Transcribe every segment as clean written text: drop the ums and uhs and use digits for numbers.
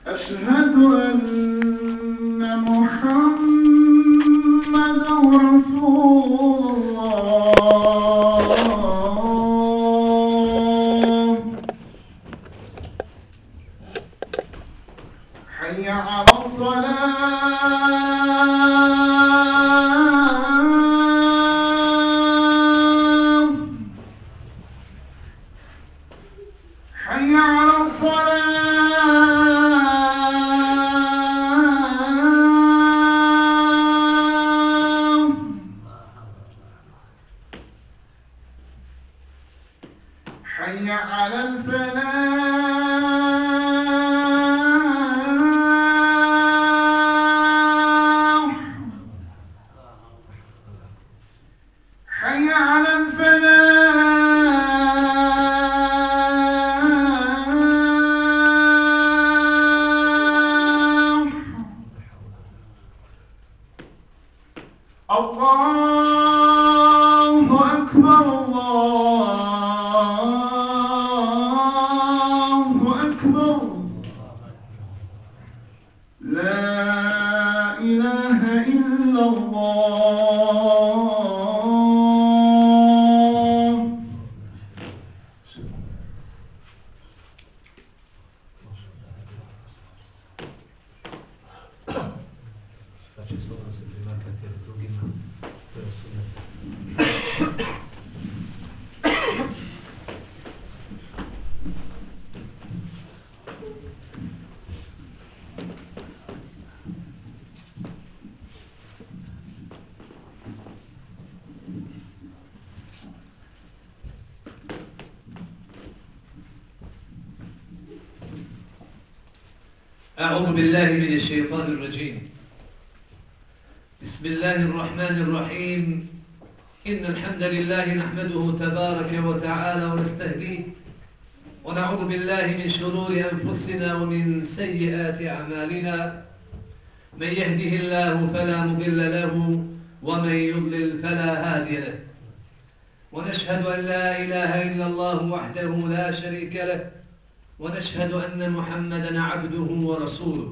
أشهد أن محمد رسول الله. حي على الصلاة. حي على الصلاة. حي على الفلاح. حي على الفلاح. الله أكبر الله أكبر. لا إله إلا الله. أعوذ بالله من الشيطان الرجيم. بسم الله الرحمن الرحيم. إن الحمد لله نحمده تبارك وتعالى ونستهديه ونعوذ بالله من شرور أنفسنا ومن سيئات أعمالنا. من يهده الله فلا مضل له ومن يضلل فلا هادي له، ونشهد أن لا إله إلا الله وحده لا شريك له، ونشهد أن محمدًا عبده ورسوله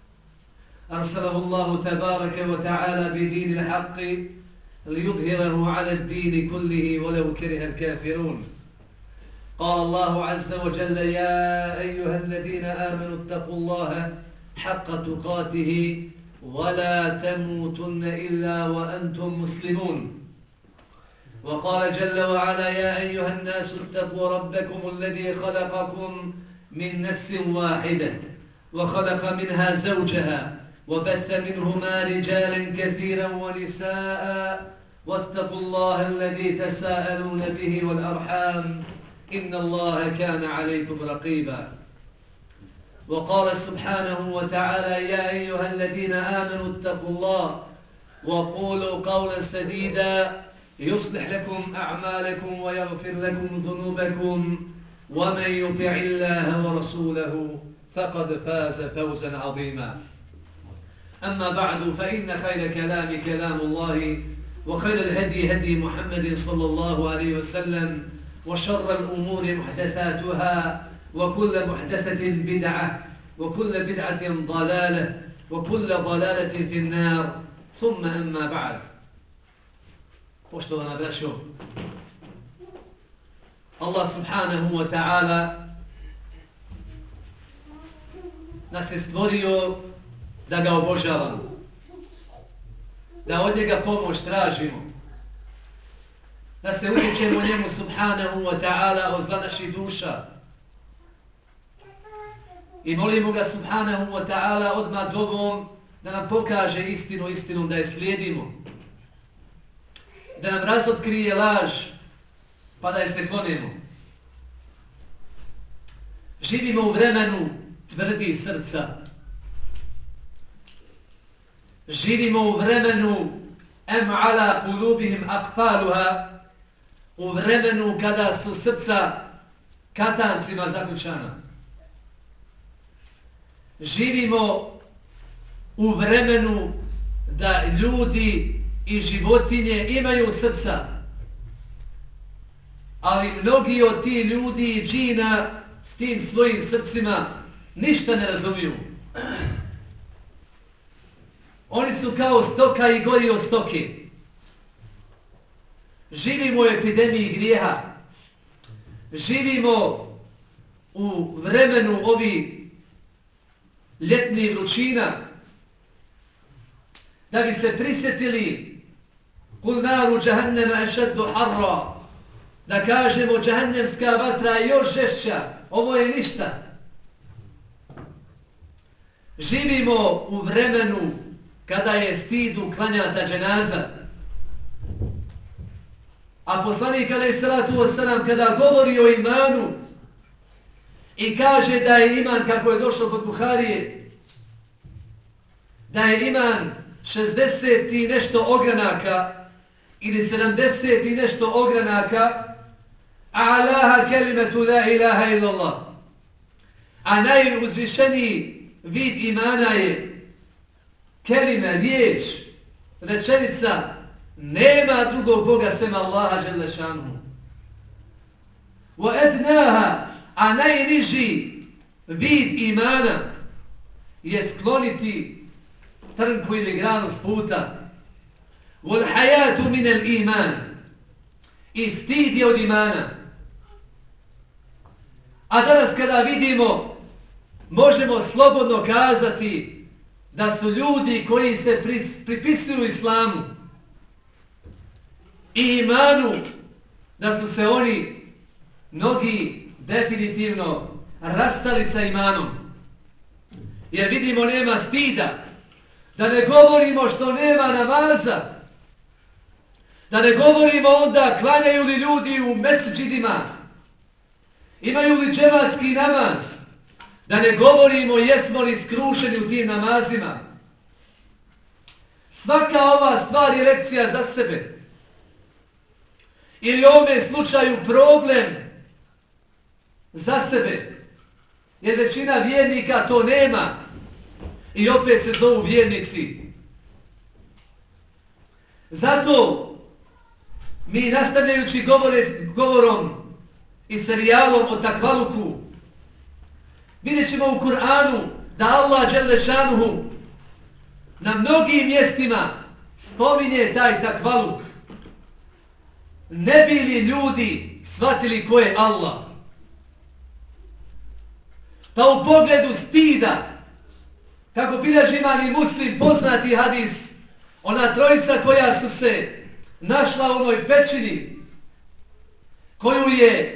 أرسله الله تبارك وتعالى بدين الحق ليظهره على الدين كله ولو كره الكافرون. قال الله عز وجل: يا أيها الذين آمنوا اتقوا الله حق تقاته ولا تموتن إلا وأنتم مسلمون. وقال جل وعلا: يا أيها الناس اتقوا ربكم الذي خلقكم من نفس واحدة وخلق منها زوجها وبث منهما رجالا كثيرا ونساء واتقوا الله الذي تساءلون به والأرحام إن الله كان عليكم رقيبا. وقال سبحانه وتعالى: يا أيها الذين آمنوا اتقوا الله وقولوا قولا سديدا يصلح لكم أعمالكم ويغفر لكم ذنوبكم ومن يطع الله ورسوله فقد فاز فوزا عظيما. أما بعد، فإن خير كلام كلام الله، وخير الهدي هدي محمد صلى الله عليه وسلم، وشر الأمور محدثاتها، وكل محدثة بدعة، وكل بدعة ضلالة، وكل ضلالة في النار. ثم أما بعد. Poštovana braćo, Allah subhanahu wa ta'ala nas je stvorio da ga obožavamo, da od njega pomoć tražimo, da se utječemo njemu subhanahu wa ta'ala od zla naših duša i molimo ga subhanahu wa ta'ala odmah dovom da nam pokaže istinu istinom, da je slijedimo, da nam razotkrije laž pa da je se klonimo. Živimo u vremenu tvrdih srca. Živimo u vremenu em ala kulubihim akfaluha, u vremenu kada su srca katancima zaključana. Živimo u vremenu da ljudi i životinje imaju srca, ali mnogi od ti ljudi i džina s tim svojim srcima ništa ne razumiju. Oni su kao stoka i gori od stoke. Živimo u epidemiji grijeha. Živimo u vremenu ovih ljetnih vrućina. Da bi se prisjetili kul naru džahannama ešaddu harra. Da kažemo džahannemska vatra je još žešća. Ovo je ništa. Živimo u vremenu kada je stid uklanjata dženaza. A poslanik alejhi salatu vesselam kada govori o imanu i kaže da je iman, kako je došlo kod Buharije, da je iman 60 i nešto ogranaka ili 70 i nešto ogranaka, a'laha kelimetu la ilaha illallah. A najuzvišeniji vid imana je kelime, riječ, rečenica, nema drugog Boga sem Allaha dželle šanuhu. Wa adnaha, a najniži vid imana je skloniti trnku ili granu s puta. Wal hayatu min al iman, i stid je od imana. A danas kada vidimo, možemo slobodno kazati da su ljudi koji se pripisuju islamu i imanu, da su se oni mnogi definitivno rastali sa imanom. Jer vidimo nema stida, da ne govorimo što nema namaza, da ne govorimo onda klanjaju li ljudi u mesdžidima, imaju li džematski namaz, da ne govorimo jesmo li skrušeni u tim namazima. Svaka ova stvar je lekcija za sebe. Ili u ovome slučaju problem za sebe. Jer većina vjernika to nema. I opet se zovu vjernici. Zato mi nastavljajući govorom i serijalom o takvaluku, vidjet ćemo u Kur'anu da Allah dželle šanuhu na mnogim mjestima spominje taj takvaluk. Ne bi li ljudi shvatili ko je Allah? Pa u pogledu stida, kako bilježi imam i Muslim poznati hadis, ona trojica koja su se našla u onoj pećini, koju je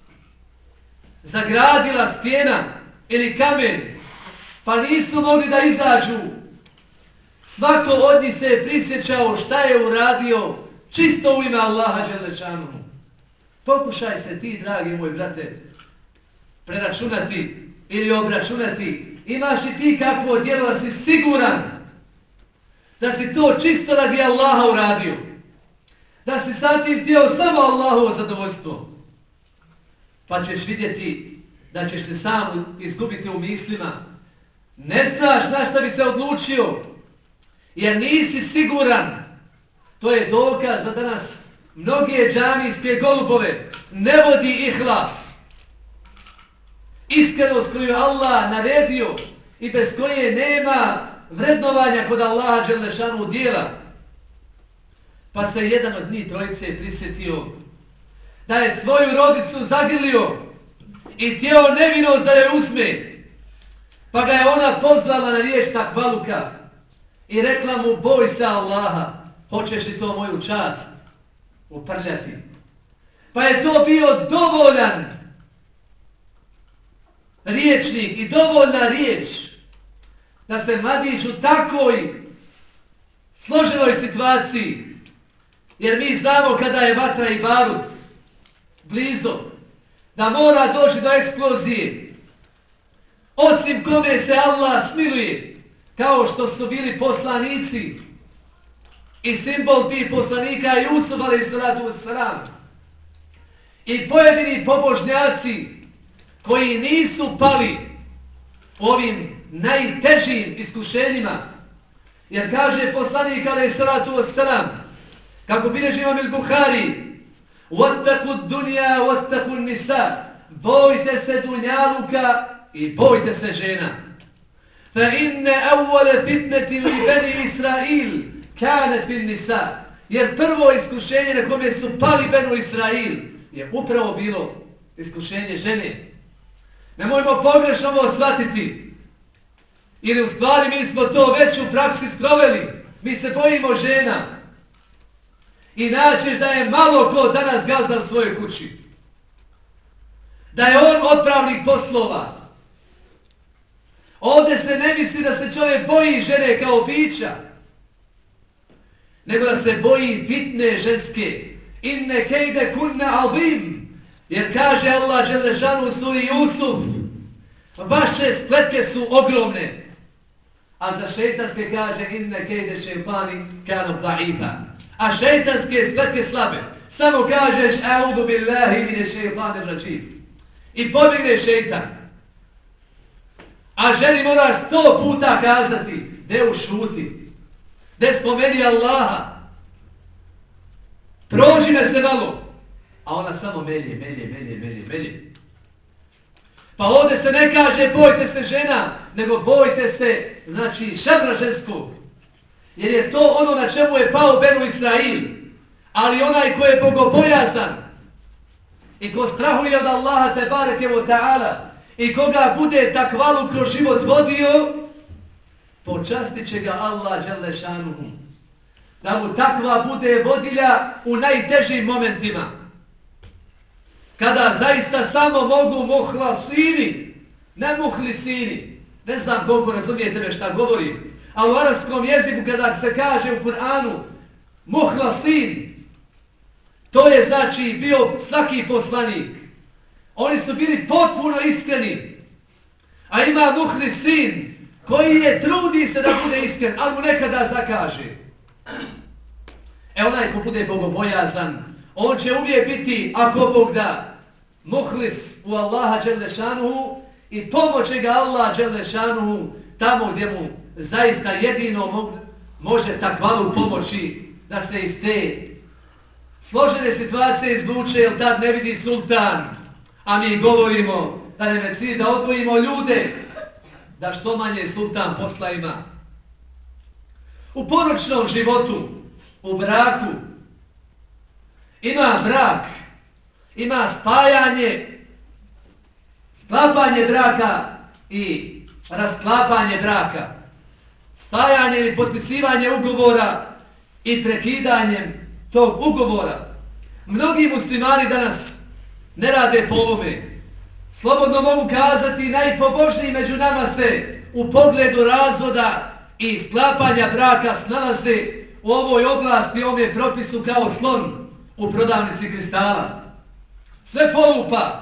zagradila stijena ili kamen, pa nisu mogli da izađu. Svako od njih se je prisjećao šta je uradio čisto u ime Allaha dželle šanuhu. Pokušaj se ti, dragi moj brate, preračunati ili obračunati. Imaš i ti kakvo djelo, da si siguran da si to čisto radi Allaha uradio. Da si sa tim htio samo Allahovo zadovoljstvo. Pa ćeš vidjeti da ćeš se sam izgubiti u mislima. Ne znaš na šta bi se odlučio, jer nisi siguran. To je dokaz da danas mnoge džamijske golubove ne vodi ihlas. Iskrenost koju Allah naredio i bez koje nema vrednovanja kod Allaha dželle šanuhu djela. Pa se jedan od njih trojice prisjetio da je svoju rodicu zagrlio i htjeo nevinost da joj uzme. Pa ga je ona pozvala na riječ takvaluka i rekla mu: boj se Allaha, hoćeš li to moju čast uprljati? Pa je to bio dovoljan riječnik i dovoljna riječ da se mladić u takvoj složenoj situaciji, jer mi znamo kada je vatra i barut blizu, da mora doći do eksplozije, osim kome se Allah smiluje, kao što su bili poslanici i simbol tih poslanika Jusuf alejhiselatu vesselam i pojedini pobožnjaci koji nisu pali ovim najtežim iskušenjima. Jer kaže poslanik alejhiselatu vesselam, kako bilježi imam el-Buhari: "Wattaqu dunya wattaqu nisa", bojte se dunjaluka i bojte se žena. فَإِنَّ أَوَّلَ فِتْنَةِ لِبَنِي إِسْرَائِيل كَانَتْ فِي النِّسَاءِ. Jer prvo iskušenje na kome su pali Benu Israil je upravo bilo iskušenje žene. Nemojmo pogrešno ovo shvatiti. Ili u stvari mi smo to već u praksi sproveli. Mi se bojimo žena. I naćeš da je malo ko danas gazda u svojoj kući. Da je on otpravnik poslova. Ovdje se ne misli da se čovjek boji žene kao bića, nego da se boji fitne ženske. Inne kejde kunne azim. Jer kaže Allah Đelešanu u suri Jusuf, vaše spletke su ogromne. A za šeitanske kaže inne kejde šeitani kanu da'ifa. A šeitanske spletke slabe. Samo kažeš a'udhu billahi mine šeitanir rajim. I pobjegne šeitan. A ženi moraš 100 puta kazati, de ušuti, de spomeni Allaha, prođi me se malo, a ona samo melje. Pa ovdje se ne kaže bojte se žena, nego bojte se, znači, šadra ženskog, jer je to ono na čemu je pao Benu Israil, ali onaj ko je bogobojazan i ko strahuje od Allaha te bareke ve ta'ala, i koga bude takvalu kroz život vodio, počastit će ga Allah dželle šanuhu. Da mu takva bude vodilja u najtežim momentima. Kada zaista samo mogu muhlasini, ne muhlisini. Ne znam koliko razumijete me šta govorim. A u arapskom jeziku kada se kaže u Kur'anu muhlasin, to je znači bio svaki poslanik. Oni su bili potpuno iskreni. A ima muhlisin koji je trudi se da bude iskren, ali mu nekada zakaže. Onaj ko bude bogobojazan, on će uvijek biti, ako Bog da, muhlis u Allaha dželle šanuhu i pomoće ga Allah dželle šanuhu tamo gdje mu zaista jedino može takvalu pomoći da se iz te složene situacije izvuče, jer tad ne vidi sultan. A mi govorimo da nam je cilj da odgojimo ljude, da što manje sultan posla ima. U porodičnom životu, u braku, ima brak, ima spajanje, sklapanje braka i rasklapanje braka. Spajanje ili potpisivanje ugovora i prekidanjem tog ugovora. Mnogi muslimani danas ne rade po ovome. Slobodno mogu kazati, najpobožniji među nama se u pogledu razvoda i sklapanja braka snalaze u ovoj oblasti, ovome propisu kao slon u prodavnici kristala. Sve polupa.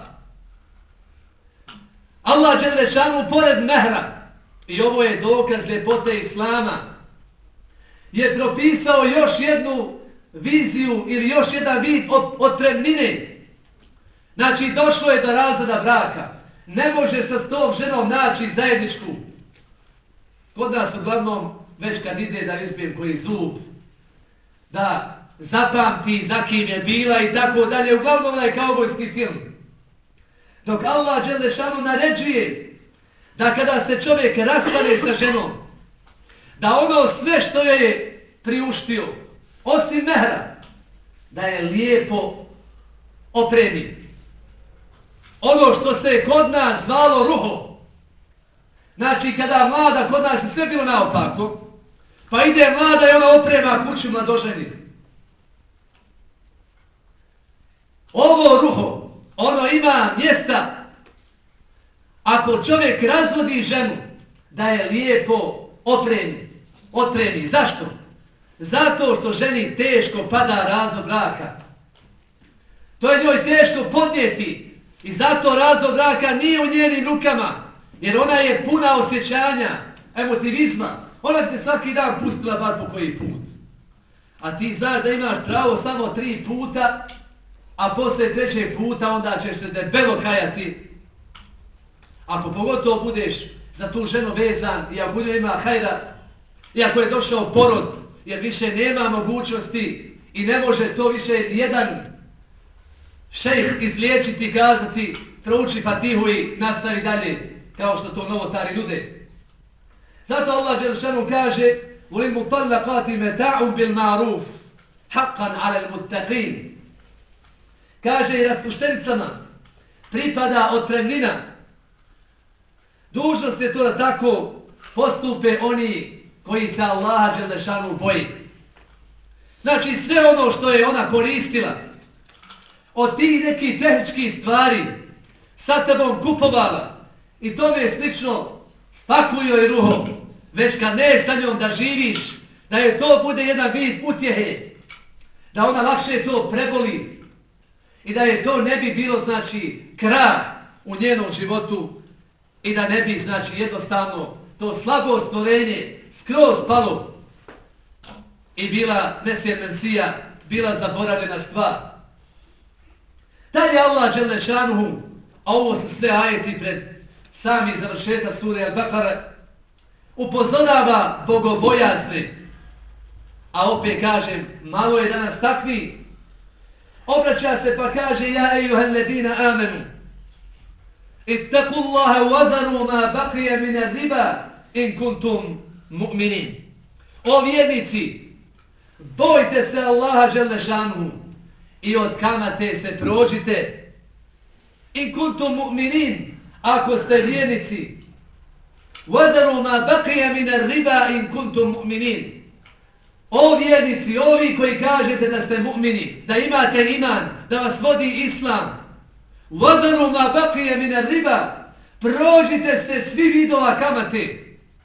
Allah dželle šanuhu pored mehra, i ovo je dokaz ljepote Islama, je propisao još jednu viziju ili još jedan vid otpremnine. Znači, došlo je do razvoda braka. Ne može se s tom ženom naći zajedničku. Kod nas uglavnom, već kad ide da izbijem koji zub, da zapamti za kim je bila i tako dalje, uglavnom onaj kaubojski film. Dok Allah dželle šanuhu naređuje da kada se čovjek rastane sa ženom, da ono sve što je priuštio, osim mehra, da je lijepo opremi. Ono što se kod nas zvalo ruho. Znači, kada mlada, kod nas je sve bilo naopako, pa ide mlada i ona oprema kuću mladoženi. Ovo ruho, ono ima mjesta, ako čovjek razvodi ženu, da je lijepo opremi. Zašto? Zato što ženi teško pada razvod braka. To je njoj teško podnijeti. I zato razvod braka nije u njenim rukama, jer ona je puna osjećanja, emotivizma. Ona te svaki dan pustila bar po koji put. A ti znaš da imaš pravo samo 3 puta, a poslije 3. puta onda ćeš se debelo kajati. Ako pogotovo budeš za tu ženu vezan i ako njoj ima hajra, i ako je došao porod, jer više nema mogućnosti i ne može to više jedan šejh izliječiti i kazati, prouči Fatihu i nastavi dalje, kao što to novotari nude. Zato Allah dželešanu kaže وَلِلْمُطَلَّقَاتِ مَتَاعٌ بِالْمَعْرُوفِ حَقًّا عَلَى الْمُتَّقِينَ. Kaže i raspuštenicama pripada otpremnina. Dužnost je to da tako postupe oni koji se Allaha dželešanu boji. Znači sve ono što je ona koristila od tih nekih tehničkih stvari sa tebom kupovala i tome slično, spakuj joj ruho, već kad ne sa njom da živiš, da je to bude jedan vid utjehe, da ona lakše to preboli i da je to ne bi bilo znači krah u njenom životu i da ne bi znači jednostavno to slabo stvorenje skroz palo i bila nesjemensija, bila zaboravljena stvar. Dalje Allah dželešanuhu, a ovo su sve ajeti pred sami završetak sure Al-Baqara, upozorava bogobojazne, a opet kažem, malo je danas takvi, obraća se pa kaže ja ejuhel ledina amenu ittaqullaha wadaru ma baqija min ar-riba in kuntum mu'minin. O vjernici, bojte se Allaha dželešanuhu i od kamate se prođite. In kuntum mu'minin, ako ste vjernici. Wadaru ma baqija min ar-riba in kuntum mu'minin. O vjernici, ovi koji kažete da ste mu'mini, da imate iman, da vas vodi islam. Wadaru ma baqija min ar-riba, prođite se svi vidova kamate.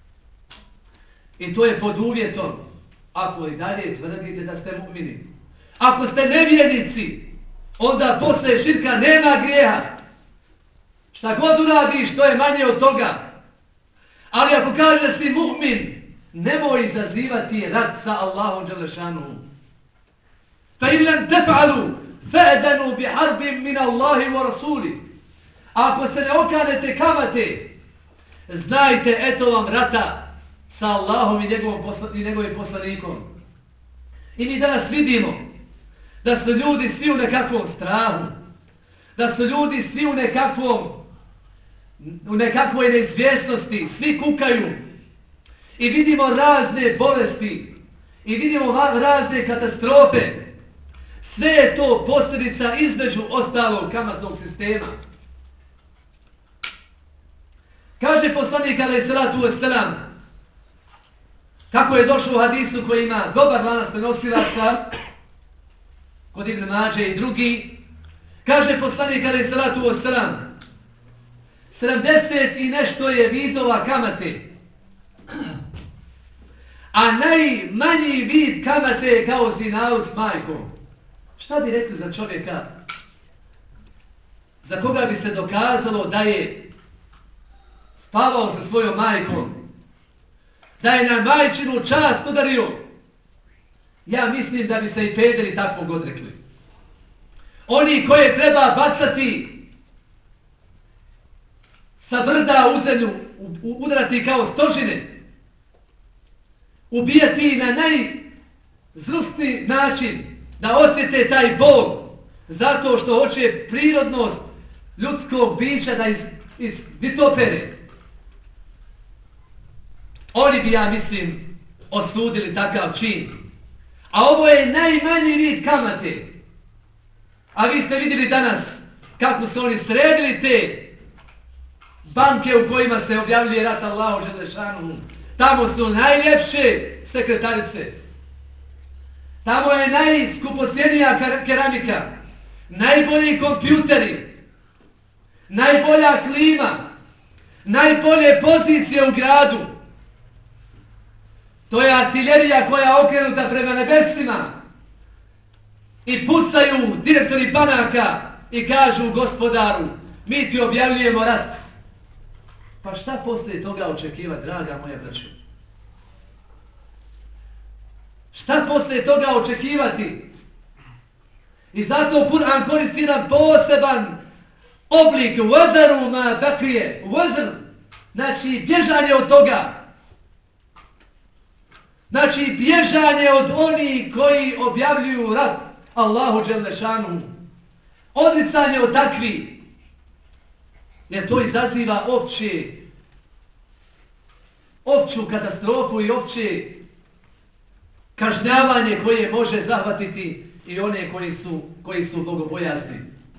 I to je pod uvjetom ako i dalje tvrdite da ste mu'mini. Ako ste nevjernici, onda posle širka nema grijeha. Šta god uradiš, to je manje od toga. Ali ako kažeš da si mu'min, nemoj izazivati rat sa Allahom dželešanuhu. Fa in lam taf'alu fa'danu bi harbin min Allahi wa rasuli. Ako se ne okanete kamate, znajte eto vam rata sa Allahom i njegovim poslanikom. I mi danas vidimo da su ljudi svi u nekakvom strahu, da su ljudi svi u nekakvoj neizvjesnosti, svi kukaju i vidimo razne bolesti i vidimo razne katastrofe. Sve je to posljedica između ostalog kamatnog sistema. Kaže poslanik alejhi salatu vesselam, kako je došlo u hadisu koji ima dobar lanac prenosilaca, kod Ibn Mađe i drugi, kaže poslanik alejhi salatu vesselam, 70 i nešto je vidova kamate, a najmanji vid kamate je kao zinalu s majkom. Šta bi rekli za čovjeka za koga bi se dokazalo da je spavao sa svojom majkom, da je na majčinu čast udario? Ja mislim da bi se i pederi takvog odrekli. Oni koje treba bacati sa brda u zemlju, udarati kao stožine, ubijati na najzrusniji način, da osjete taj bol, zato što hoće prirodnost ljudskog bića da izvitopere. Oni bi, ja mislim, osudili takav čin. A ovo je najmanji vid kamate. A vi ste vidjeli danas kako su oni sredili te banke u kojima se objavljuje rat Allahu dželešanuhu. Tamo su najljepše sekretarice. Tamo je najskupocijenija keramika, najbolji kompjuteri, najbolja klima, najbolje pozicije u gradu. To je artiljerija koja je okrenuta prema nebesima i pucaju direktori banaka i kažu gospodaru, mi ti objavljujemo rat. Pa šta poslije toga očekivati, draga moja braćo? Šta poslije toga očekivati? I zato Kur'an koristi jedan poseban oblik vadaru ma bakrije, vadr, znači bježanje od toga. Znači bježanje od onih koji objavljuju rat Allahu dželešanu. Odricanje od takvi. Jer to izaziva opće opću katastrofu i opće kažnjavanje koje može zahvatiti i one koji su bogobojazni.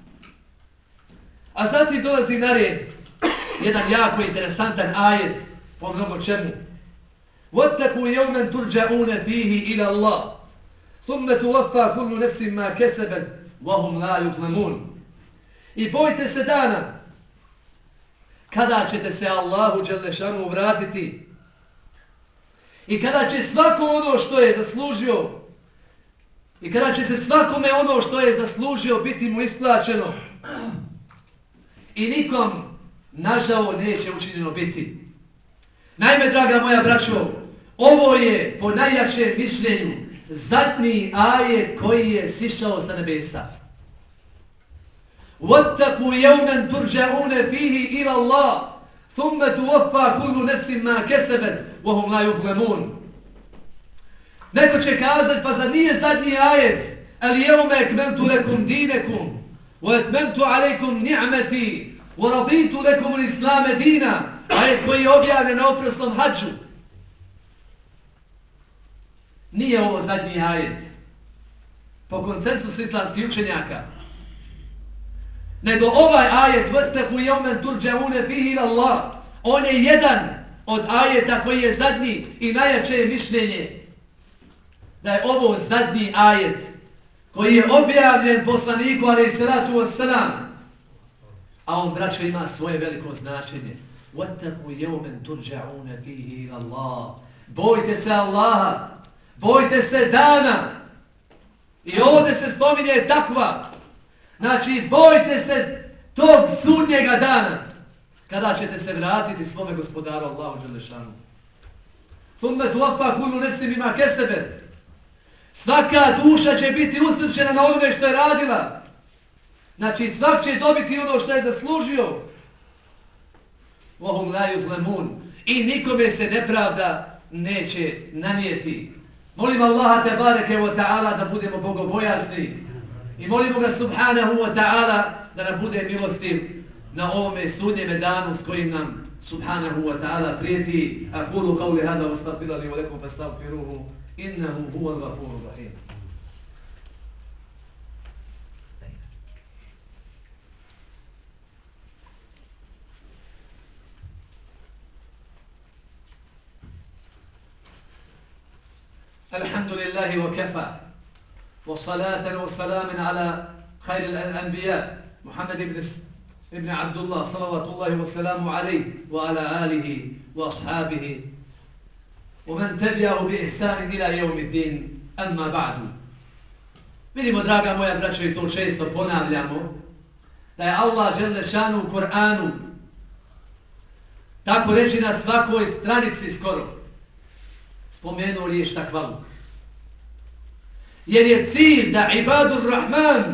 A zatim dolazi na red jedan jako interesantan ajet po mnogo čemu. وَاتَّقُوا يَوْمًا تُرْجَعُونَ فِيهِ إِلَى اللَّهِ ثُمَّ تُوَفَّى كُلُّ نَفْسٍ مَا كَسَبَتْ وَهُمْ لَا يُظْلَمُونَ. I bojte se dana kada ćete se Allahu dželešanu vratiti i kada će svako ono što je zaslužio i kada će se svakome ono što je zaslužio biti mu isplaćeno i nikom nažao neće učinjeno biti. Naime, draga moja braćo, ovo je po najjačem mišljenju zadnji ajet koji je sišao sa nebesa. وَاتَّقُوا يَوْمًا تُرْجَعُونَ فِيهِ إِلَى اللَّهِ ثُمَّ تُوَفَّى كُلُّ نَفْسٍ مَا كَسَبَتْ وَهُمْ لَا يُظْلَمُونَ. Neko će kazati, pa za nije zadnji ajet الْيَوْمَ أَكْمَلْتُ لَكُمْ دِينَكُمْ وَأَتْمَمْتُ عَلَيْكُمْ نِعْمَتِي وَرَضِيتُ لَكُمُ الْإِسْلَامَ دِينًا, ajet koji je objavljen na oprosnom hadžu. Nije ovo zadnji ajet po konsensusu islamskih učenjaka, nego ovaj ajet وَاتَّقُوا يَوْمًا تُرْجَعُونَ فِيهِ إِلَى اللَّهِ, on je jedan od ajeta koji je zadnji i najjače je mišljenje da je ovo zadnji ajet koji je objavljen poslaniku alejhi salatu vesselam, a on, braćo, ima svoje veliko značenje. وَاتَّقُوا يَوْمًا تُرْجَعُونَ فِيهِ إِلَى اللَّهِ. Bojte se Allaha, bojte se dana. I ovdje se spominje takva. Znači, bojte se tog sudnjega dana kada ćete se vratiti svome gospodaru Allahu dželešanu. ثُمَّ تُوَفَّى كُلُّ نَفْسٍ بِمَا كَسَبَتْ. Svaka duša će biti usmrćena na onome što je radila. Znači, svak će dobiti ono što je zaslužio. وَهُمْ لَا يُظْلَمُونَ. I nikome se nepravda neće nanijeti. Molim Allaha tebareke wa ta'ala da budemo bogobojazni i molimo ga subhanahu wa ta'ala da nam bude milostiv na ovome sudnjeme danu s kojim nam subhanahu wa ta'ala prijeti. Aqulu qawli hada wa astaghfiru li wa lakum fastaghfiruhu innahu huwal ghafurur rahim. الحمد لله وكفى وصلاة وسلام على خير الأنبياء محمد ابن عبد الله صلوات الله وسلامه عليه وعلى آله وأصحابه ومن تبعه بإحسان إلى يوم الدين أما بعد. Vidimo, draga moja braćo, i to često ponavljamo, da je Allah dželle šanu u Kur'anu, tako reći na svakoj stranici skoro, spomenuo riječ takvaluk. Jer je cilj da ibadur rahman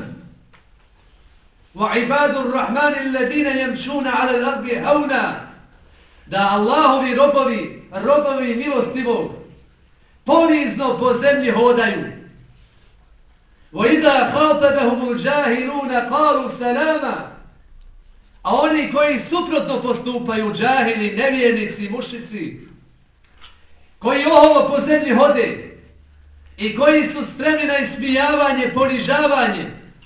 wa ibadur rahman alladine yamshuna ala al-ardi hauna, da Allahovi robovi milostivog ponizno po zemlji hodaju. Wa idha khatabahum al-jahiluna qalu salama. A oni koji suprotno postupaju, džahili, nevjernici, mušici, koji oholo po zemlji hode i koji su spremni na ismijavanje, ponižavanje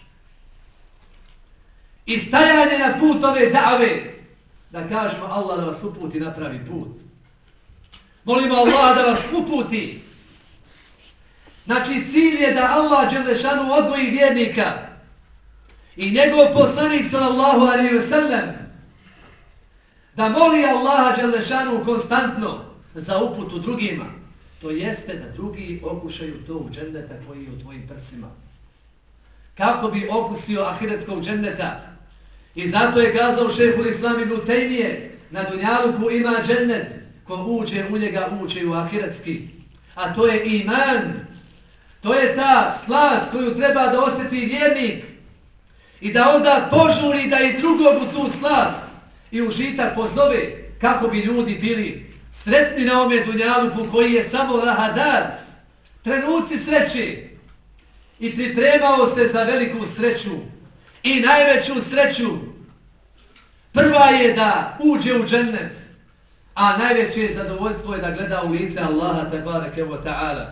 i stajanje na put ove dave, da kažemo Allah da vas uputi na pravi put. Molimo Allah da vas uputi. Znači, cilj je da Allah dželešanu odgoji vjernika i njegov poslanik sallallahu alejhi ve sellem da moli Allaha dželešanu konstantno za uputu drugima. To jeste da drugi okušaju tog dženneta koji je u tvojim prsima. Kako bi okusio ahiretskog dženneta. I zato je kazao šejhul Islam ibn Tejmije, na dunjaluku ima džennet, ko uđe u njega uđe u ahiretski. A to je iman. To je ta slast koju treba da osjeti vjernik i da onda požuri da i drugog u tu slast i užitak pozove, kako bi ljudi bili sretni na ome dunjaluku koji je samo lahadar, trenuci sreće, i pripremao se za veliku sreću i najveću sreću. Prva je da uđe u džennet, A najveće zadovoljstvo je da gleda u lice Allaha tebareke ve ta'ala.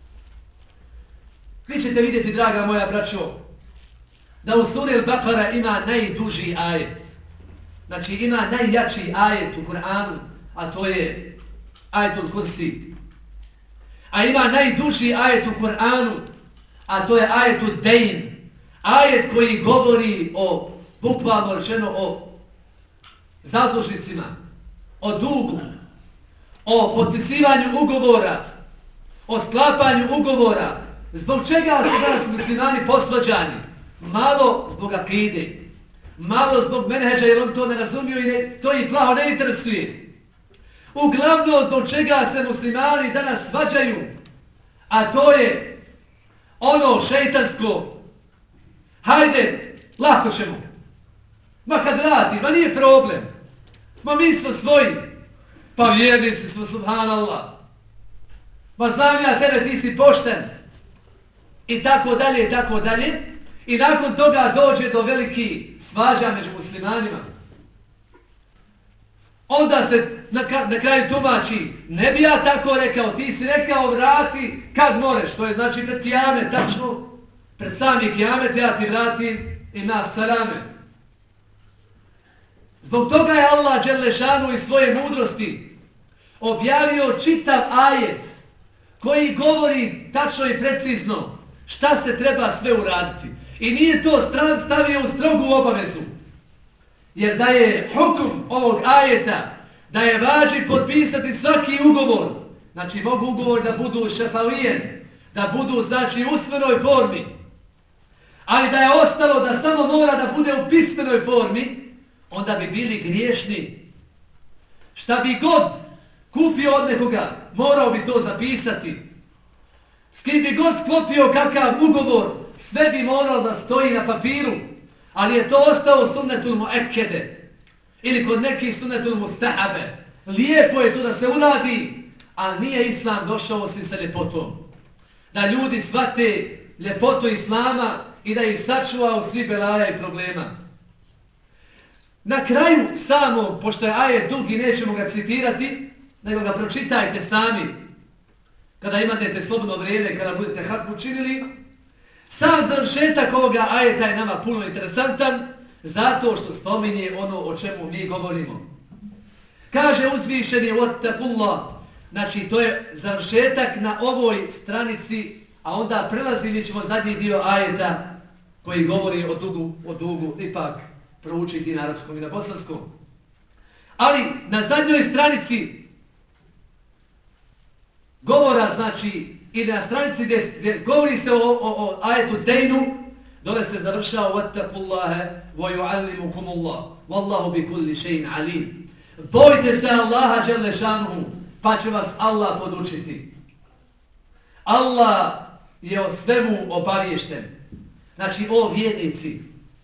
Vi ćete vidjeti, draga moja braćo, da u suri Al-Baqara ima najduži ajet. Znači ima najjači ajet u Kur'anu, a to je ajetul Kursi. A ima najduži ajet u Kur'anu, a to je ajetul Dejn. Ajet koji govori o, bukvalno rečeno, o zaslužnicima, o dugu, o potpisivanju ugovora, o sklapanju ugovora. Zbog čega su danas muslimani posvađani? Malo zbog akide, malo zbog menheđa jer on to ne razumiju i to ih plaho ne interesuje. Uglavnom zbog čega se muslimani danas svađaju, a to je ono šeitansko, hajde, lako ćemo. Ma kad radi, ma nije problem. Ma mi smo svoji. Pa vjernici smo, subhanallah. Ma znam ja tebe, ti si pošten. I tako dalje, i tako dalje. I nakon toga dođe do velikih svađa među muslimanima. Onda se na kraju tumači, ne bi ja tako rekao, ti si rekao vrati kad moreš. To je znači pred kijamet, tačno. Pred sami kijamet ja ti vratim i nas salame. Zbog toga je Allah dželešanu iz svoje mudrosti objavio čitav ajet koji govori tačno i precizno šta se treba sve uraditi. I nije to stavio u strogu obavezu. Jer da je hukum ovog ajeta, da je važi potpisati svaki ugovor, znači mogu ugovor da budu šefavijen, da budu znači u usmenoj formi, ali da je ostalo da samo mora da bude u pismenoj formi, onda bi bili griješni. Šta bi god kupio od nekoga, morao bi to zapisati. S kim bi god sklopio kakav ugovor, sve bi moralo da stoji na papiru, ali je to ostalo sunnetul muakkede ili kod nekih sunnetul mustahabe. Lijepo je to da se uradi, a nije islam došao osim sa ljepotom. Da ljudi shvate ljepotu islama i da ih sačuva u svi belaja i problema. Na kraju samo, pošto je ajet dug i nećemo ga citirati, nego ga pročitajte sami kada imate slobodno vrijeme, kada budete hatmu činili. Sam završetak ovoga ajeta je nama puno interesantan, zato što spominje ono o čemu mi govorimo. Kaže uzvišeni Wattaqullah, znači to je završetak na ovoj stranici, a onda prelazi, mi ćemo zadnji dio ajeta koji govori o dugu ipak proučiti na arapskom i na bosanskom. Ali na zadnjoj stranici govora, znači, i na stranici gdje govori se o ajetu Dejnu, dole se završava Wattaqullaha wa yu'allimukumullah wallahu bi kulli shay'in alim. Bojte se Allaha dželle šanuhu, pa će vas Allah podučiti. Allah je o svemu obaviješten. Znači, o vjernici.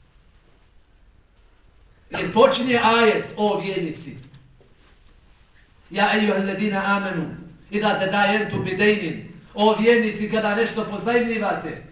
Jer počinje ajet o vjernici. Ja ejuhalladina amenu, idha tadayantum bidaynin. O vjernici, kada nešto pozajmljivate.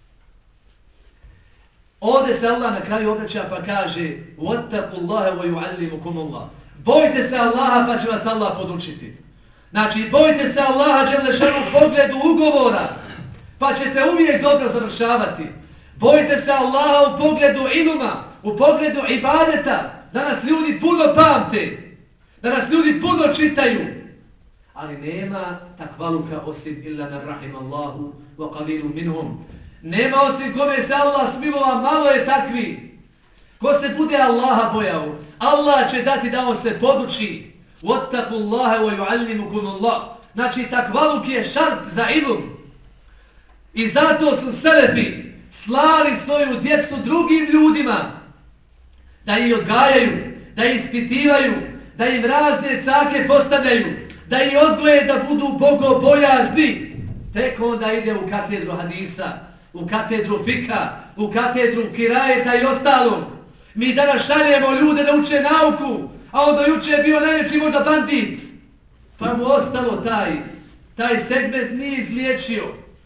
Ovdje se Allah na kraju obraća pa kaže Wattaqullaha wa yu'allimukumullah. Bojte se Allaha pa će vas Allah podučiti. Znači, bojte se Allaha dželle šanu u pogledu ugovora, pa ćete uvijek dobro završavati. Bojte se Allaha u pogledu iluma, u pogledu ibadeta. Danas ljudi puno pamte, danas ljudi puno čitaju, ali nema takvaluka osim illa man rahimallahu wa qalilun minhum. Nema osim kome se Allah smilova, malo je takvi. Ko se bude Allaha bojao, Allah će dati da on se poduči. Wattaqullaha wa yu'allimukumullah. Znači takvaluk je šart za ilum. I zato su selefi slali svoju djecu drugim ljudima da ih odgajaju, da ih ispitivaju, da im razne cake postavljaju, da ih odgoje da budu bogobojazni. Tek onda ide u katedru hadisa, u katedru fika, u katedru kirajeta i ostalog. Mi danas šaljemo ljude da uče nauku, a on do juče je bio najveći možda bandit. Pa mu ostalo taj segment nije izliječio.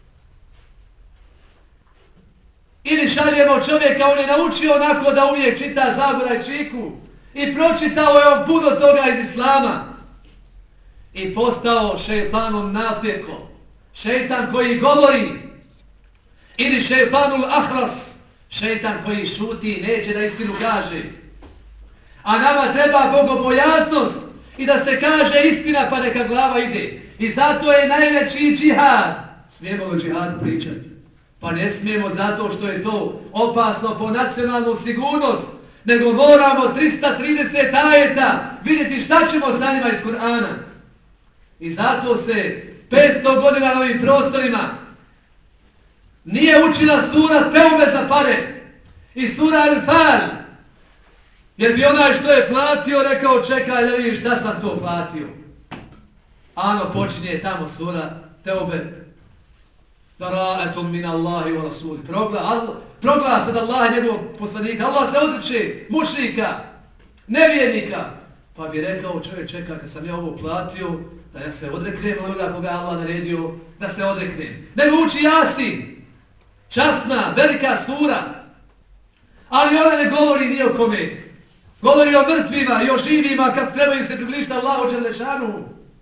Ili šaljemo čovjeka, on je naučio onako da uvijek čita Zagora i Čiku i pročitao je on puno toga iz islama. i postao šejtanom natiqom. Šejtan koji govori ili šejtanul ahras, šejtan koji šuti i neće da istinu kaže. A nama treba bogobojaznost i da se kaže istina pa neka glava ide. I zato je najveći džihad. Smijemo li džihad pričati? Pa ne smijemo zato što je to opasno po nacionalnu sigurnost, nego moramo 330 ajeta vidjeti šta ćemo sa njima iz Kur'ana. I zato se 500 godina na ovim prostorima nije učila sura Teube za pare i sura Al-Fal, jer bi onaj što je platio rekao čekaj da vidiš šta sam to platio. Ano počinje tamo sura Teube. Bara'atum min Allahi wa rasuli. Proglas od Allaha njegovog poslanika. Allah se odriče mušnika, nevjernika. Pa bi rekao čovjek čeka kad sam ja ovo platio, da ja se odreknem onoga koga Allah naredio, da se odreknem. Nego uči Jasin. Časna, velika sura. Ali ona ne govori ni o kome. Govori o mrtvima i o živima kako trebaju se približiti Allahu dželle šanuhu.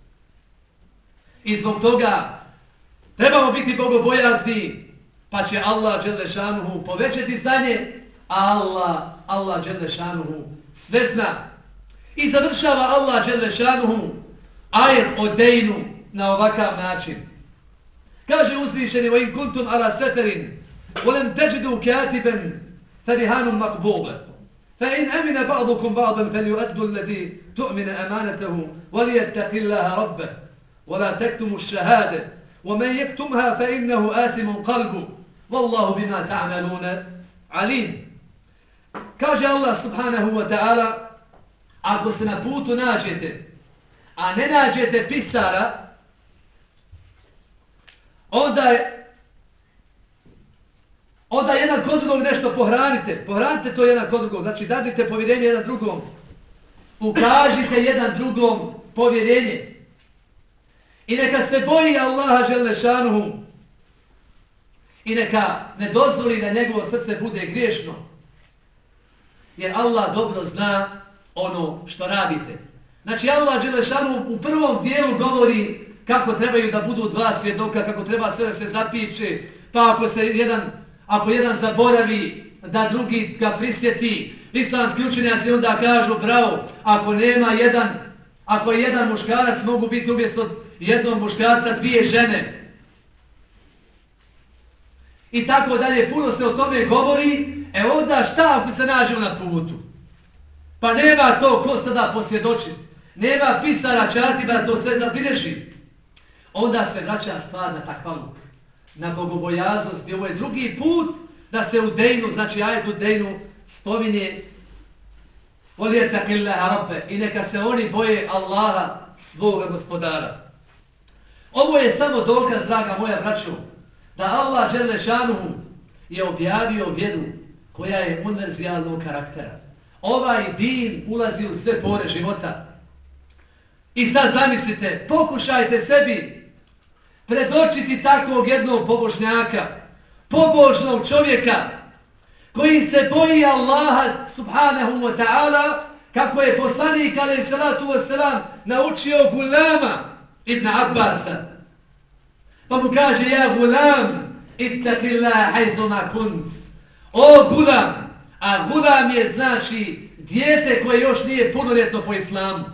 I zbog toga trebamo biti bogobojazni, pa će Allah dželle šanuhu povećati znanje, a Allah dželle šanuhu sve zna. I završava Allah dželle šanuhu ajet o dejnu na ovakav način. Kaže uzvišeni: "Wa in kuntum ala safarin wa lam tajidu katiban farihanun maqbuda fa in amina ba'dukum ba'dan falyu'addu alladhi tu'minu amanatahu wa liyattaqillaha rabbahu wa la taktumu ash-shahada wa man yaktumha fa innahu athimun qalbuhu wallahu bima ta'maluna alim." Kaže Allah subhanahu wa ta'ala: ako se na putu nađete, a ne nađete pisara, onda jedan kod drugog nešto pohranite to jedan kod drugog, znači dadite povjerenje jedan drugom, ukažite jedan drugom povjerenje i neka se boji Allaha dželle šanuhu i neka ne dozvoli da njegovo srce bude griješno, jer Allah dobro zna ono što radite. Znači Allah dželle šanuhu u prvom dijelu govori kako trebaju da budu dva svjedoka, kako treba sve da se zapiše, pa ako jedan zaboravi, da drugi ga prisjeti. Islamski učenjaci onda kažu bravo, ako je jedan muškarac, mogu biti umjesto jednog muškarca dvije žene. I tako dalje, puno se o tome govori, onda šta ako se nađemo na putu? Pa nema to ko sada posvjedočiti, nema pisara čatiba da to sve zabilježi. Onda se vraća stvar na takvaluk, na bogobojaznost. I ovo je drugi put da se u dejnu, znači ajet u dejnu spominje وَلِيَتَقِلَّهَ رَبَّ i neka se oni boje Allaha, svoga gospodara. Ovo je samo dokaz, draga moja braćo, da Allah dželle šanuhu je objavio vjeru koja je univerzalnog karaktera. Ovaj din ulazi u sve pore života. I sad zamislite, pokušajte sebi predočiti takvog jednog pobožnjaka, pobožnog čovjeka koji se boji Allaha subhanahu wa ta'ala, kako je poslanik alejhi salatu vesselam naučio Gulama ibn Abbasa. Pa mu kaže: ja Gulam, ittaqillaha haythuma kunt. O Gulam, a Gulam je znači dijete koje još nije punoljetno po islamu.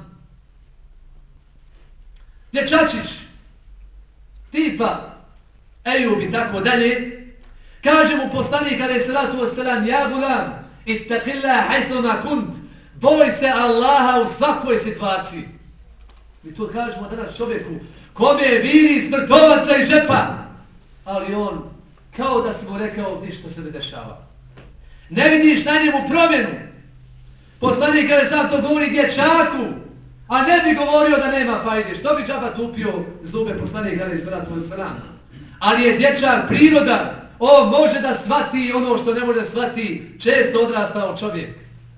Dječačić, tipa Ejub i tako dalje. Kaže mu poslanik alejhi salatu vesselam: ja Gulam, ittaqillaha haythuma kunt. Boj se Allaha u svakoj situaciji. Mi to kažemo danas čovjeku kome viri smrtovaca iz džepa, ali on kao da smo rekao ništa se ne dešava. Ne vidiš na njemu promjenu. Poslanik kada sam to govori dječaku, a ne bi govorio da nema fajde. Što bi džaba tupio zube poslanik kada je salatu vesselam? Ali je dječak priroda. On može da shvati ono što ne može da shvati često odrastao čovjek.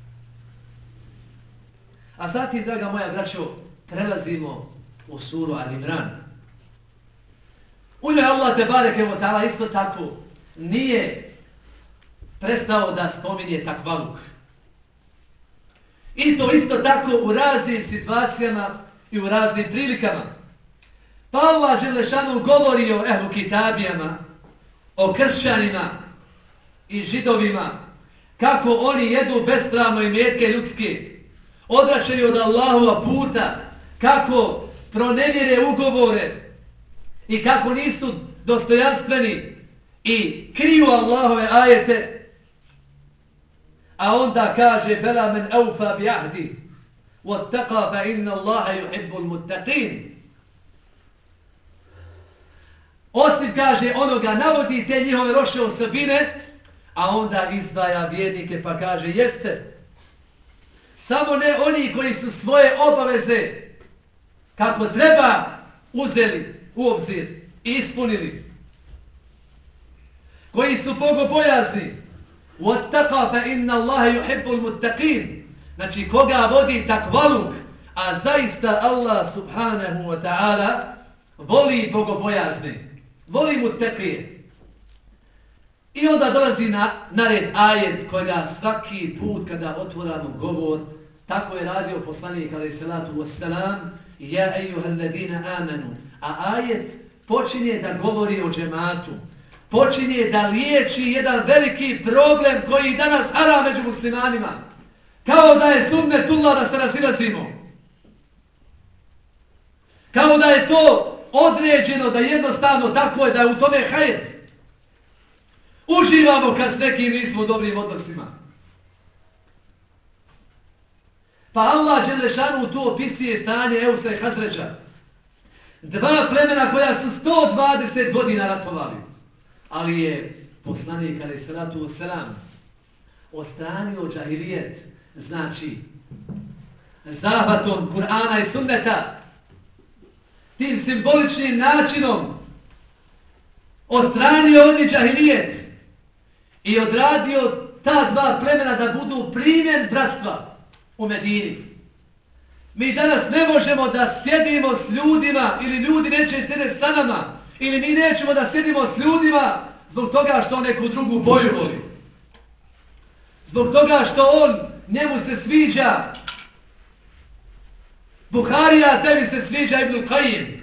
A zatim, draga moja braćo, prelazimo u suru Al-Imran. U njoj Allah tebareke ve taala isto tako nije prestao da spominje takvaluk. I to isto tako u raznim situacijama i u raznim prilikama. Pa Allah dželešanu govori o ehlu kitabijama, o kršćanima i židovima, kako oni jedu bespravno imetke ljudske, odvraćaju od Allahova puta, kako pronevjere ugovore i kako nisu dostojanstveni i kriju Allahove ajete. A onda kaže bela men aufa bi ahdi wattaqa fa inna Allaha yuhibbul muttaqin. Osim, kaže, onoga navodi te njihove loše osobine, a onda izdvaja vjernike pa kaže jeste. Samo ne oni koji su svoje obaveze kako treba uzeli u obzir i ispunili. Koji su bogobojazni. Wattaqa fa inna Allaha yuhibbul muttaqin. Znači koga vodi takvaluk, a zaista Allah subhanahu wa ta'ala voli bogobojazni. Voli muttaqije. I onda dolazi na red ajet kojega svaki put kada otvoramo govor, tako je radio poslanik alejhi salatu vesselam, ja ejuhalladina amanu. A ajet počinje da govori o džematu. Počinje da liječi jedan veliki problem koji danas hara među muslimanima. Kao da je sunnetullah da se razilazimo. Kao da je to određeno, da jednostavno tako je, da je u tome hajr. Uživamo kad s nekim nismo u dobrim odnosima. Pa Allah dželešanu tu opisuje stanje Eusa i Hazređa. Dva plemena koja su 120 godina ratovali. Ali je poslanik alejhi salatu vesselam odstranio džahilijet, znači zahvatom Kur'ana i sunneta, tim simboličnim načinom odstranio oni džahilijet i odradio ta dva plemena da budu primjer bratstva u Medini. Mi danas ne možemo da sjedimo s ljudima ili ljudi neće sjediti sa nama ili mi nećemo da sjedimo s ljudima zbog toga što on neku drugu boju voli. Zbog toga što on, njemu se sviđa Buharija, tebi se sviđa Ibn Qajim.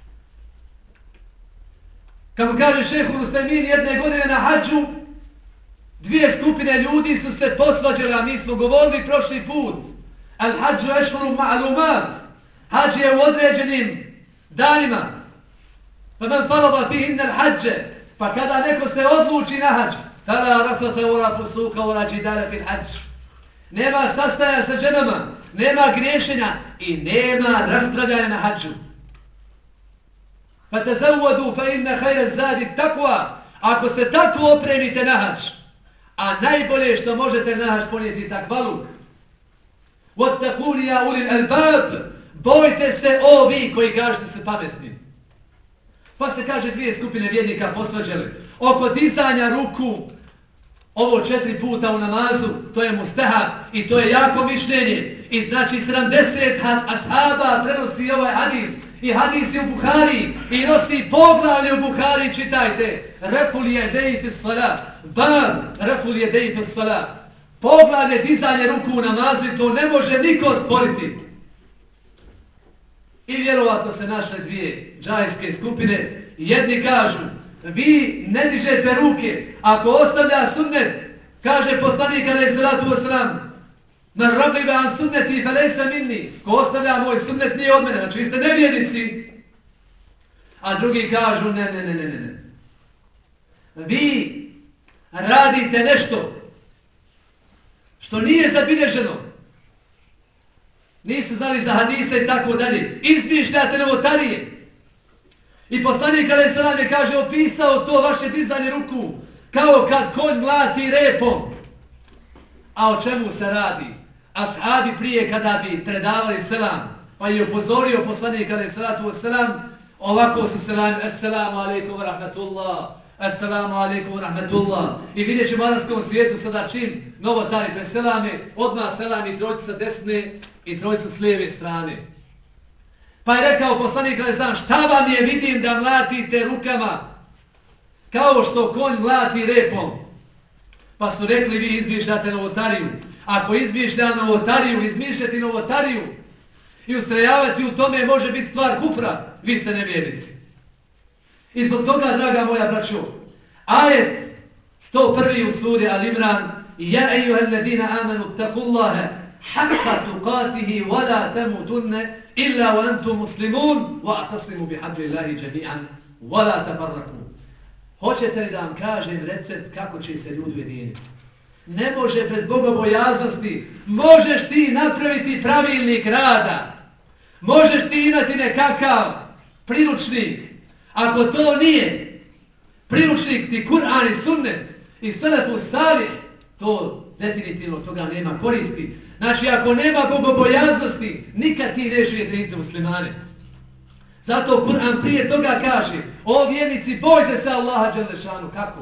Kako kaže šejh Usajmin, jedne godine na hadžu, dvije skupine ljudi su se posvađale, a mi smo govorili prošli put. Al hadžu ešhuru ma'lumat. Hadž je u određenim danima. Pa man farada fihinna al hadže. Pa kada neko se odluči na hadž, fala rafatha wala fusuqa wala jidala fil hadž. Nema sastaja sa ženama, nema griješenja i nema raspravljanja na hadžu. Pa tazawwadu fa inna khayra zadi taqwa. Ako se tako opremite na hadž, a najbolje što možete na hadž ponijeti takvaluk. Wattaquni ya ulil albab. Bojte se ovi koji kažete se pametni. Pa se kaže dvije skupine vjernika posvađale oko dizanja ruku. Ovo 4 puta u namazu, to je mustahab i to je jako mišljenje. I znači 70 ashaba prenosi ovaj hadis. I hadis je u Buhari i nosi poglavlje u Buhari, čitajte. Reful jedeji fi salat. Bab, reful jedeji fi salat. Poglavlje dizanje ruku u namazu i to ne može niko sporiti. I vjerovatno se našle dvije džahilske skupine. Jedni kažu, vi ne dižete ruke ako ostavlja sunnet, kaže poslanik alejhi salatu vesselam, man ragiba an sunneti falejsa minni, ko ostavlja moj sunnet nije od mene, znači vi ste nevjernici. A drugi kažu, ne. Vi radite nešto što nije zabilježeno. Nisu znali za hadise i tako dalje. Izmišljate novotarije. I poslanik alejhi selam je kaže opisao to vaše dizanje ruku kao kad konj mlati repom. A o čemu se radi? Ashabi prije kada bi predavali selam, pa je upozorio poslanik alejhi salatu vesselam, ovako se selam, assalamu alejkum ve rahmetullah, assalamu alejkum ve rahmetullah. I vidjet ćemo u arapskom svijetu sada čim novotari preselame, odmah selami trojica sa desne i trojica s lijeve strane. Pa je rekao poslanik alejhi selam, šta vam je, vidim da mlatite rukama kao što konj mlati repom. Pa su rekli, vi izmišljate novotariju. Ako izmišlja novotariju, izmišljati novotariju i ustrajavati u tome može biti stvar kufra, vi ste nevjernici. I zbog toga, draga moja braćo, ajet 101. u suri Al-Imran, ja ejuhalladina amanu taqullaha haqqa tuqatihi wa la tamutunne illa wa antum muslimun wa atasimu bihablillahi jami'an wa la tafarraku. Hoćete li da vam kažem recept kako će se ljudi ujediniti? Ne može bez bogobojaznosti. Možeš ti napraviti pravilnik rada. Možeš ti imati nekakav priručnik. Ako to nije priručnik ti Kur'an i sunnet i selefu salih, to definitivno toga nema koristi. Znači ako nema bogobojaznosti, nikad ti neće ujediniti muslimane. Zato Kur'an prije toga kaže, o vjernici, bojte se Allaha dželešanu. Kako?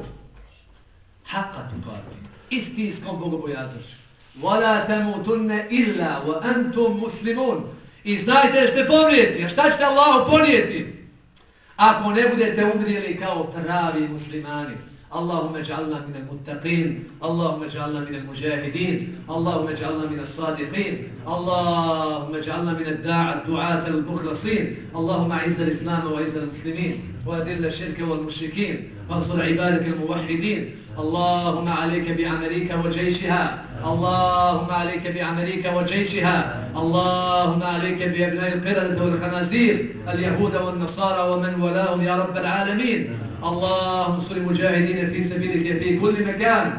Haqqa tuqati. Istinskom bogobojaznošću. Wala tamutunne illa wa antum muslimun. I znajte da ćete pomrijeti. A šta ćete Allahu ponijeti? Ako ne budete umrijeli kao pravi muslimani. اللهم اجعلنا من المتقين اللهم اجعلنا من المجاهدين اللهم اجعلنا من الصادقين اللهم اجعلنا من الدعاة المخلصين اللهم اعز الإسلام واعز المسلمين وأذل الشرك والمشركين وانصر عبادك الموحدين اللهم عليك بأمريكا وجيشها اللهم عليك بأمريكا وجيشها اللهم عليك بأبناء القردة والخنازير اليهود والنصارى ومن ولاهم يا رب العالمين اللهم انصر المجاهدين في سبيلك في كل مكان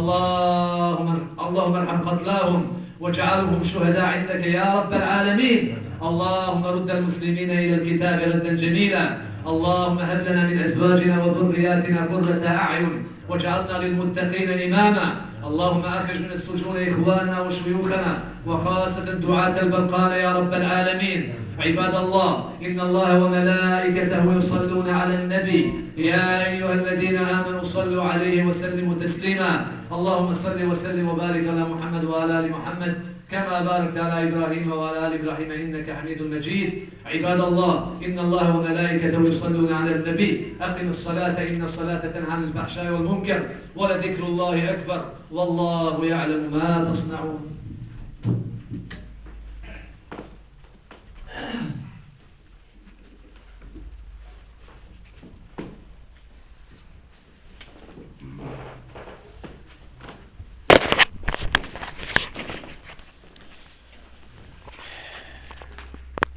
اللهم ارحم قتلاهم واجعلهم شهداء عندك يا رب العالمين اللهم رد المسلمين إلى الكتاب ردا جميلا اللهم هب لنا من أزواجنا وذرياتنا قرة أعين واجعلنا للمتقين إماما اللهم أخرج من السجون إخواننا وشيوخنا وخاصة دعاة البلقان يا رب العالمين عباد الله إن الله وملائكته يصلون على النبي يا أيها الذين آمنوا صلوا عليه وسلموا تسليما اللهم صل وسلم وبارك على محمد وعلى آل محمد كما باركت على إبراهيم وعلى آل إبراهيم إنك حميد مجيد عباد الله إن الله وملائكته يصلون على النبي أقم الصلاة إن الصلاة تنهى عن الفحشاء والمنكر ولذكر الله أكبر والله يعلم ما تصنعون